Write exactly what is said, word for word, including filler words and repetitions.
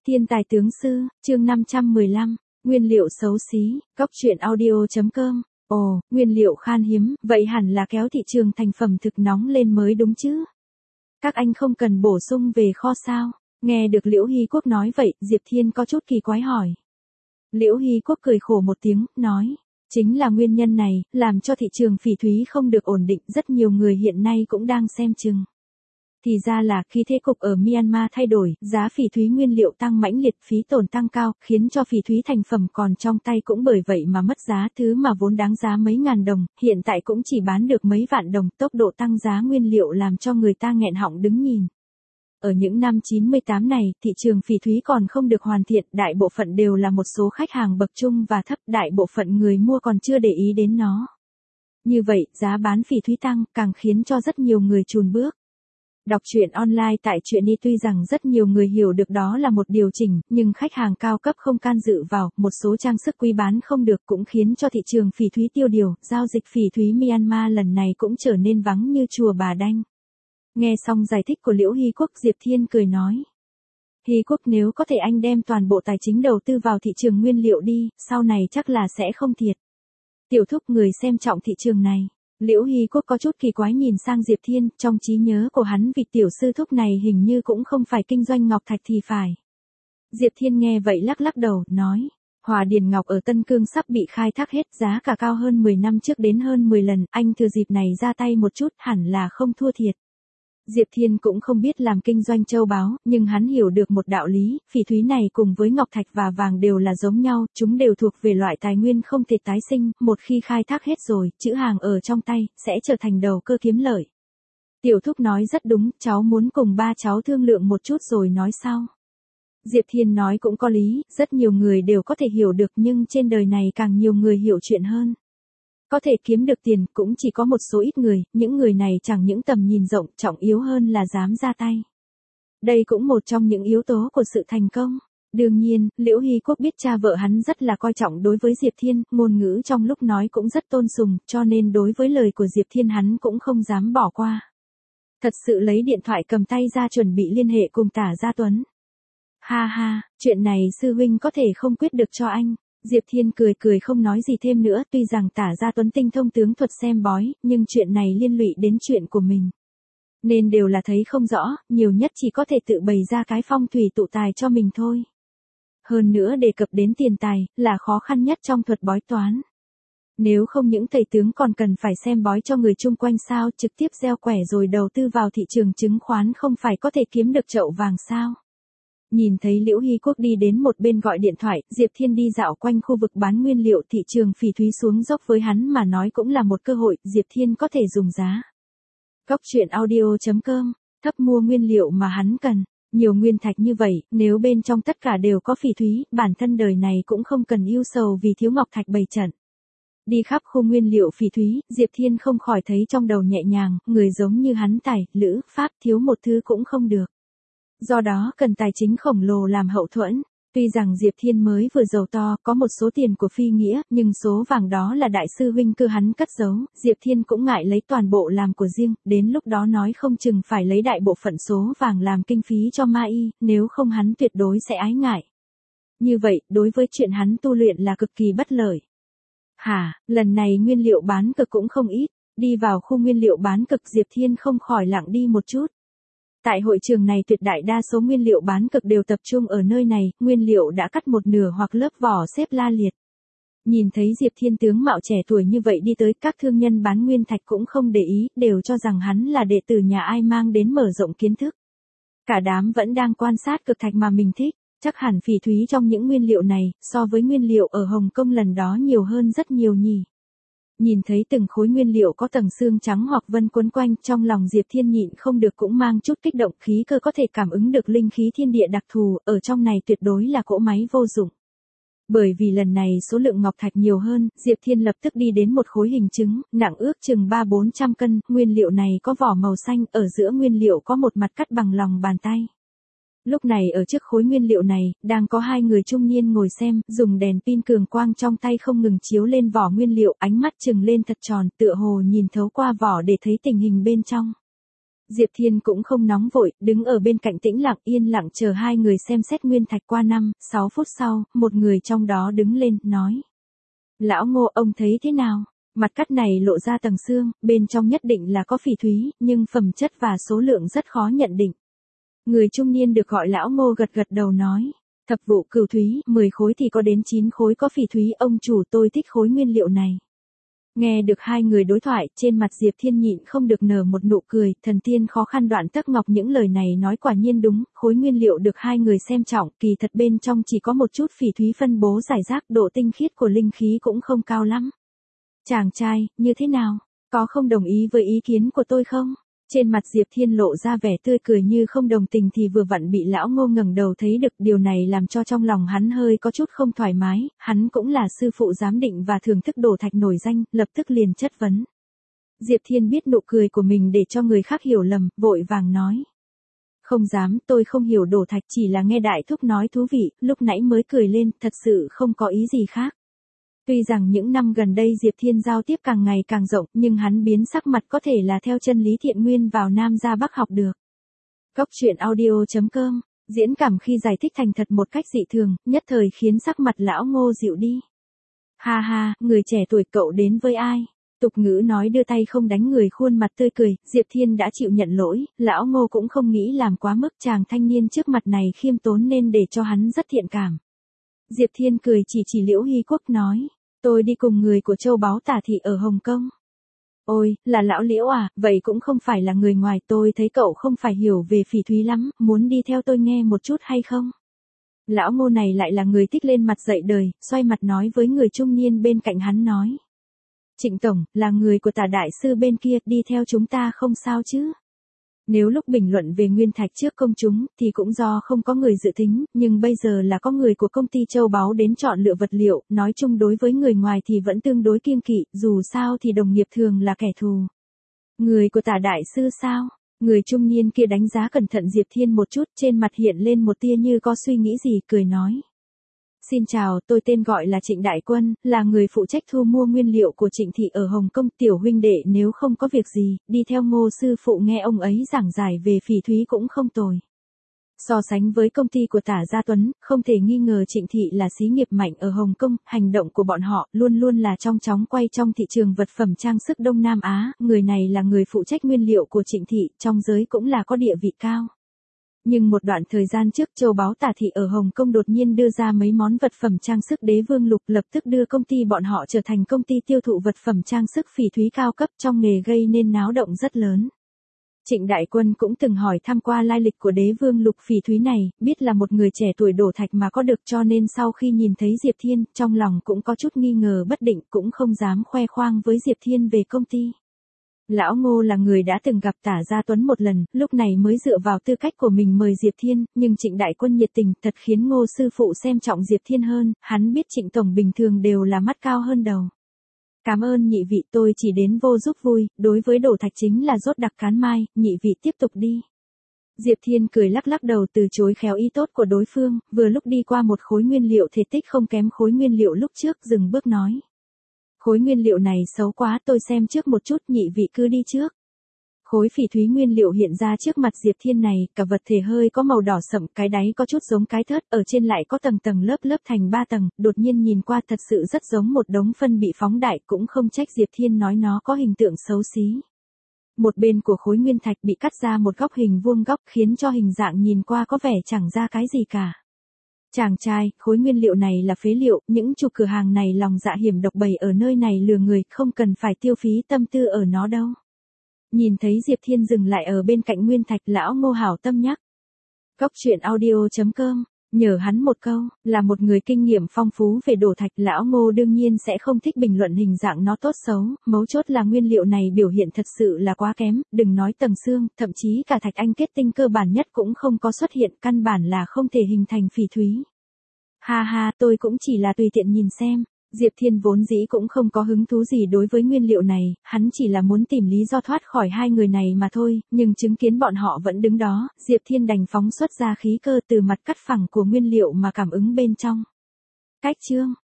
Thiên tài tướng sư, chương năm trăm mười lăm, nguyên liệu xấu xí, cóc truyện audio.com. Ồ, nguyên liệu khan hiếm, vậy hẳn là kéo thị trường thành phẩm thực nóng lên mới đúng chứ. Các anh không cần bổ sung về kho sao? Nghe được Liễu Hy Quốc nói vậy, Diệp Thiên có chút kỳ quái hỏi. Liễu Hy Quốc cười khổ một tiếng, nói. Chính là nguyên nhân này, làm cho thị trường phỉ thúy không được ổn định, rất nhiều người hiện nay cũng đang xem chừng. Thì ra là khi thế cục ở Myanmar thay đổi, giá phỉ thúy nguyên liệu tăng mãnh liệt, phí tổn tăng cao, khiến cho phỉ thúy thành phẩm còn trong tay cũng bởi vậy mà mất giá, thứ mà vốn đáng giá mấy ngàn đồng, hiện tại cũng chỉ bán được mấy vạn đồng, tốc độ tăng giá nguyên liệu làm cho người ta nghẹn họng đứng nhìn. Ở những năm chín mươi tám này, thị trường phỉ thúy còn không được hoàn thiện, đại bộ phận đều là một số khách hàng bậc trung và thấp, đại bộ phận người mua còn chưa để ý đến nó. Như vậy, giá bán phỉ thúy tăng, càng khiến cho rất nhiều người chùn bước. Đọc truyện online tại Truyện đi tuy rằng rất nhiều người hiểu được đó là một điều chỉnh, nhưng khách hàng cao cấp không can dự vào, một số trang sức quý bán không được cũng khiến cho thị trường phỉ thúy tiêu điều, giao dịch phỉ thúy Myanmar lần này cũng trở nên vắng như chùa Bà Đanh. Nghe xong giải thích của Liễu Hy Quốc, Diệp Thiên cười nói. Hy Quốc, nếu có thể anh đem toàn bộ tài chính đầu tư vào thị trường nguyên liệu đi, sau này chắc là sẽ không thiệt. Tiểu thúc, người xem trọng thị trường này. Liễu Hy Quốc có chút kỳ quái nhìn sang Diệp Thiên, trong trí nhớ của hắn vị tiểu sư thúc này hình như cũng không phải kinh doanh ngọc thạch thì phải. Diệp Thiên nghe vậy lắc lắc đầu, nói, Hòa Điền Ngọc ở Tân Cương sắp bị khai thác hết, giá cả cao hơn mười năm trước đến hơn mười lần, anh thừa dịp này ra tay một chút hẳn là không thua thiệt. Diệp Thiên cũng không biết làm kinh doanh châu báu, nhưng hắn hiểu được một đạo lý, phỉ thúy này cùng với ngọc thạch và vàng đều là giống nhau, chúng đều thuộc về loại tài nguyên không thể tái sinh, một khi khai thác hết rồi, chữ hàng ở trong tay, sẽ trở thành đầu cơ kiếm lợi. Tiểu thúc nói rất đúng, cháu muốn cùng ba cháu thương lượng một chút rồi nói sau. Diệp Thiên nói cũng có lý, rất nhiều người đều có thể hiểu được nhưng trên đời này càng nhiều người hiểu chuyện hơn. Có thể kiếm được tiền cũng chỉ có một số ít người, những người này chẳng những tầm nhìn rộng, trọng yếu hơn là dám ra tay. Đây cũng một trong những yếu tố của sự thành công. Đương nhiên, Liễu Hy Quốc biết cha vợ hắn rất là coi trọng đối với Diệp Thiên, ngôn ngữ trong lúc nói cũng rất tôn sùng, cho nên đối với lời của Diệp Thiên hắn cũng không dám bỏ qua. Thật sự lấy điện thoại cầm tay ra chuẩn bị liên hệ cùng Tả Gia Tuấn. Ha ha, chuyện này sư huynh có thể không quyết được cho anh. Diệp Thiên cười cười không nói gì thêm nữa, tuy rằng Tả Gia Tuấn tinh thông tướng thuật xem bói, nhưng chuyện này liên lụy đến chuyện của mình. Nên đều là thấy không rõ, nhiều nhất chỉ có thể tự bày ra cái phong thủy tụ tài cho mình thôi. Hơn nữa đề cập đến tiền tài, là khó khăn nhất trong thuật bói toán. Nếu không những thầy tướng còn cần phải xem bói cho người chung quanh sao, trực tiếp gieo quẻ rồi đầu tư vào thị trường chứng khoán không phải có thể kiếm được chậu vàng sao. Nhìn thấy Liễu Hy Quốc đi đến một bên gọi điện thoại, Diệp Thiên đi dạo quanh khu vực bán nguyên liệu, thị trường phỉ thúy xuống dốc với hắn mà nói cũng là một cơ hội, Diệp Thiên có thể dùng giá. Cóc truyện audio.com, thấp mua nguyên liệu mà hắn cần, nhiều nguyên thạch như vậy, nếu bên trong tất cả đều có phỉ thúy, bản thân đời này cũng không cần ưu sầu vì thiếu ngọc thạch bày trận. Đi khắp khu nguyên liệu phỉ thúy, Diệp Thiên không khỏi thấy trong đầu nhẹ nhàng, người giống như hắn tài, lữ, pháp thiếu một thứ cũng không được. Do đó cần tài chính khổng lồ làm hậu thuẫn. Tuy rằng Diệp Thiên mới vừa giàu to, có một số tiền của phi nghĩa, nhưng số vàng đó là đại sư huynh cư hắn cất giấu, Diệp Thiên cũng ngại lấy toàn bộ làm của riêng, đến lúc đó nói không chừng phải lấy đại bộ phận số vàng làm kinh phí cho ma y, nếu không hắn tuyệt đối sẽ ái ngại. Như vậy, đối với chuyện hắn tu luyện là cực kỳ bất lợi. Hả, lần này nguyên liệu bán cực cũng không ít, đi vào khu nguyên liệu bán cực Diệp Thiên không khỏi lặng đi một chút. Tại hội trường này tuyệt đại đa số nguyên liệu bán cực đều tập trung ở nơi này, nguyên liệu đã cắt một nửa hoặc lớp vỏ xếp la liệt. Nhìn thấy Diệp Thiên tướng mạo trẻ tuổi như vậy đi tới, các thương nhân bán nguyên thạch cũng không để ý, đều cho rằng hắn là đệ tử nhà ai mang đến mở rộng kiến thức. Cả đám vẫn đang quan sát cực thạch mà mình thích, chắc hẳn phỉ thúy trong những nguyên liệu này, so với nguyên liệu ở Hồng Kông lần đó nhiều hơn rất nhiều nhỉ. Nhìn thấy từng khối nguyên liệu có tầng xương trắng hoặc vân quấn quanh, trong lòng Diệp Thiên nhịn không được cũng mang chút kích động, khí cơ có thể cảm ứng được linh khí thiên địa đặc thù, ở trong này tuyệt đối là cỗ máy vô dụng. Bởi vì lần này số lượng ngọc thạch nhiều hơn, Diệp Thiên lập tức đi đến một khối hình trứng, nặng ước chừng ba bốn trăm cân, nguyên liệu này có vỏ màu xanh, ở giữa nguyên liệu có một mặt cắt bằng lòng bàn tay. Lúc này ở trước khối nguyên liệu này, đang có hai người trung niên ngồi xem, dùng đèn pin cường quang trong tay không ngừng chiếu lên vỏ nguyên liệu, ánh mắt trừng lên thật tròn, tựa hồ nhìn thấu qua vỏ để thấy tình hình bên trong. Diệp Thiên cũng không nóng vội, đứng ở bên cạnh tĩnh lặng yên lặng chờ hai người xem xét nguyên thạch qua năm, sáu phút sau, một người trong đó đứng lên, nói. Lão Ngô, ông thấy thế nào? Mặt cắt này lộ ra tầng xương, bên trong nhất định là có phỉ thúy, nhưng phẩm chất và số lượng rất khó nhận định. Người trung niên được gọi Lão Ngô gật gật đầu nói. Thập vụ cửu thúy, mười khối thì có đến chín khối có phỉ thúy, ông chủ tôi thích khối nguyên liệu này. Nghe được hai người đối thoại, trên mặt Diệp Thiên nhịn không được nở một nụ cười, thần tiên khó khăn đoạn tấc ngọc, những lời này nói quả nhiên đúng, khối nguyên liệu được hai người xem trọng, kỳ thật bên trong chỉ có một chút phỉ thúy phân bố rải rác, độ tinh khiết của linh khí cũng không cao lắm. Chàng trai, như thế nào? Có không đồng ý với ý kiến của tôi không? Trên mặt Diệp Thiên lộ ra vẻ tươi cười như không đồng tình thì vừa vặn bị Lão Ngô ngẩng đầu thấy được, điều này làm cho trong lòng hắn hơi có chút không thoải mái, hắn cũng là sư phụ giám định và thưởng thức đồ thạch nổi danh, lập tức liền chất vấn. Diệp Thiên biết nụ cười của mình để cho người khác hiểu lầm, vội vàng nói. Không dám, tôi không hiểu đồ thạch, chỉ là nghe đại thúc nói thú vị, lúc nãy mới cười lên, thật sự không có ý gì khác. Tuy rằng những năm gần đây Diệp Thiên giao tiếp càng ngày càng rộng, nhưng hắn biến sắc mặt có thể là theo chân lý thiện nguyên vào Nam ra Bắc học được. Góc truyện audio chấm com, diễn cảm khi giải thích thành thật một cách dị thường, nhất thời khiến sắc mặt Lão Ngô dịu đi. Ha ha, người trẻ tuổi cậu đến với ai? Tục ngữ nói đưa tay không đánh người khuôn mặt tươi cười, Diệp Thiên đã chịu nhận lỗi, Lão Ngô cũng không nghĩ làm quá mức, chàng thanh niên trước mặt này khiêm tốn nên để cho hắn rất thiện cảm. Diệp Thiên cười chỉ chỉ Liễu Hy Quốc nói. Tôi đi cùng người của châu báu Tả Thị ở Hồng Kông. Ôi, là lão Liễu à, vậy cũng không phải là người ngoài, tôi thấy cậu không phải hiểu về phỉ thúy lắm, muốn đi theo tôi nghe một chút hay không? Lão Ngô này lại là người thích lên mặt dạy đời, xoay mặt nói với người trung niên bên cạnh hắn nói. Trịnh Tổng, là người của Tả Đại Sư bên kia, đi theo chúng ta không sao chứ? Nếu lúc bình luận về nguyên thạch trước công chúng, thì cũng do không có người dự tính, nhưng bây giờ là có người của công ty châu báu đến chọn lựa vật liệu, nói chung đối với người ngoài thì vẫn tương đối kiêng kỵ, dù sao thì đồng nghiệp thường là kẻ thù. Người của Tả Đại Sư sao? Người trung niên kia đánh giá cẩn thận Diệp Thiên một chút, trên mặt hiện lên một tia như có suy nghĩ gì, cười nói. Xin chào, tôi tên gọi là Trịnh Đại Quân, là người phụ trách thu mua nguyên liệu của Trịnh Thị ở Hồng Kông. Tiểu huynh đệ nếu không có việc gì, đi theo Ngô sư phụ nghe ông ấy giảng giải về phỉ thúy cũng không tồi. So sánh với công ty của Tả Gia Tuấn, không thể nghi ngờ Trịnh Thị là xí nghiệp mạnh ở Hồng Kông, hành động của bọn họ luôn luôn là trong chóng quay trong thị trường vật phẩm trang sức Đông Nam Á, người này là người phụ trách nguyên liệu của Trịnh Thị, trong giới cũng là có địa vị cao. Nhưng một đoạn thời gian trước châu báu Tả Thị ở Hồng Kông đột nhiên đưa ra mấy món vật phẩm trang sức đế vương lục, lập tức đưa công ty bọn họ trở thành công ty tiêu thụ vật phẩm trang sức phỉ thúy cao cấp trong nghề, gây nên náo động rất lớn. Trịnh Đại Quân cũng từng hỏi thăm qua lai lịch của đế vương lục phỉ thúy này, biết là một người trẻ tuổi đổ thạch mà có được, cho nên sau khi nhìn thấy Diệp Thiên, trong lòng cũng có chút nghi ngờ bất định, cũng không dám khoe khoang với Diệp Thiên về công ty. Lão Ngô là người đã từng gặp Tả Gia Tuấn một lần, lúc này mới dựa vào tư cách của mình mời Diệp Thiên, nhưng Trịnh Đại Quân nhiệt tình thật khiến Ngô sư phụ xem trọng Diệp Thiên hơn, hắn biết Trịnh Tổng bình thường đều là mắt cao hơn đầu. Cảm ơn nhị vị, tôi chỉ đến vô giúp vui, đối với đồ thạch chính là rốt đặc cán mai, nhị vị tiếp tục đi. Diệp Thiên cười lắc lắc đầu từ chối khéo ý tốt của đối phương, vừa lúc đi qua một khối nguyên liệu thể tích không kém khối nguyên liệu lúc trước, dừng bước nói. Khối nguyên liệu này xấu quá, tôi xem trước một chút, nhị vị cứ đi trước. Khối phỉ thúy nguyên liệu hiện ra trước mặt Diệp Thiên này, cả vật thể hơi có màu đỏ sậm, cái đáy có chút giống cái thớt, ở trên lại có tầng tầng lớp lớp thành ba tầng, đột nhiên nhìn qua thật sự rất giống một đống phân bị phóng đại, cũng không trách Diệp Thiên nói nó có hình tượng xấu xí. Một bên của khối nguyên thạch bị cắt ra một góc hình vuông góc, khiến cho hình dạng nhìn qua có vẻ chẳng ra cái gì cả. Chàng trai, khối nguyên liệu này là phế liệu, những chủ cửa hàng này lòng dạ hiểm độc bày ở nơi này lừa người, không cần phải tiêu phí tâm tư ở nó đâu. Nhìn thấy Diệp Thiên dừng lại ở bên cạnh nguyên thạch, Lão Ngô hảo tâm nhắc. Góc truyện audio chấm com, nhờ hắn một câu, là một người kinh nghiệm phong phú về đồ thạch, Lão Ngô đương nhiên sẽ không thích bình luận hình dạng nó tốt xấu, mấu chốt là nguyên liệu này biểu hiện thật sự là quá kém, đừng nói tầng xương, thậm chí cả thạch anh kết tinh cơ bản nhất cũng không có xuất hiện, căn bản là không thể hình thành phỉ thúy. Ha ha, tôi cũng chỉ là tùy tiện nhìn xem. Diệp Thiên vốn dĩ cũng không có hứng thú gì đối với nguyên liệu này, hắn chỉ là muốn tìm lý do thoát khỏi hai người này mà thôi, nhưng chứng kiến bọn họ vẫn đứng đó, Diệp Thiên đành phóng xuất ra khí cơ từ mặt cắt phẳng của nguyên liệu mà cảm ứng bên trong. Cách chương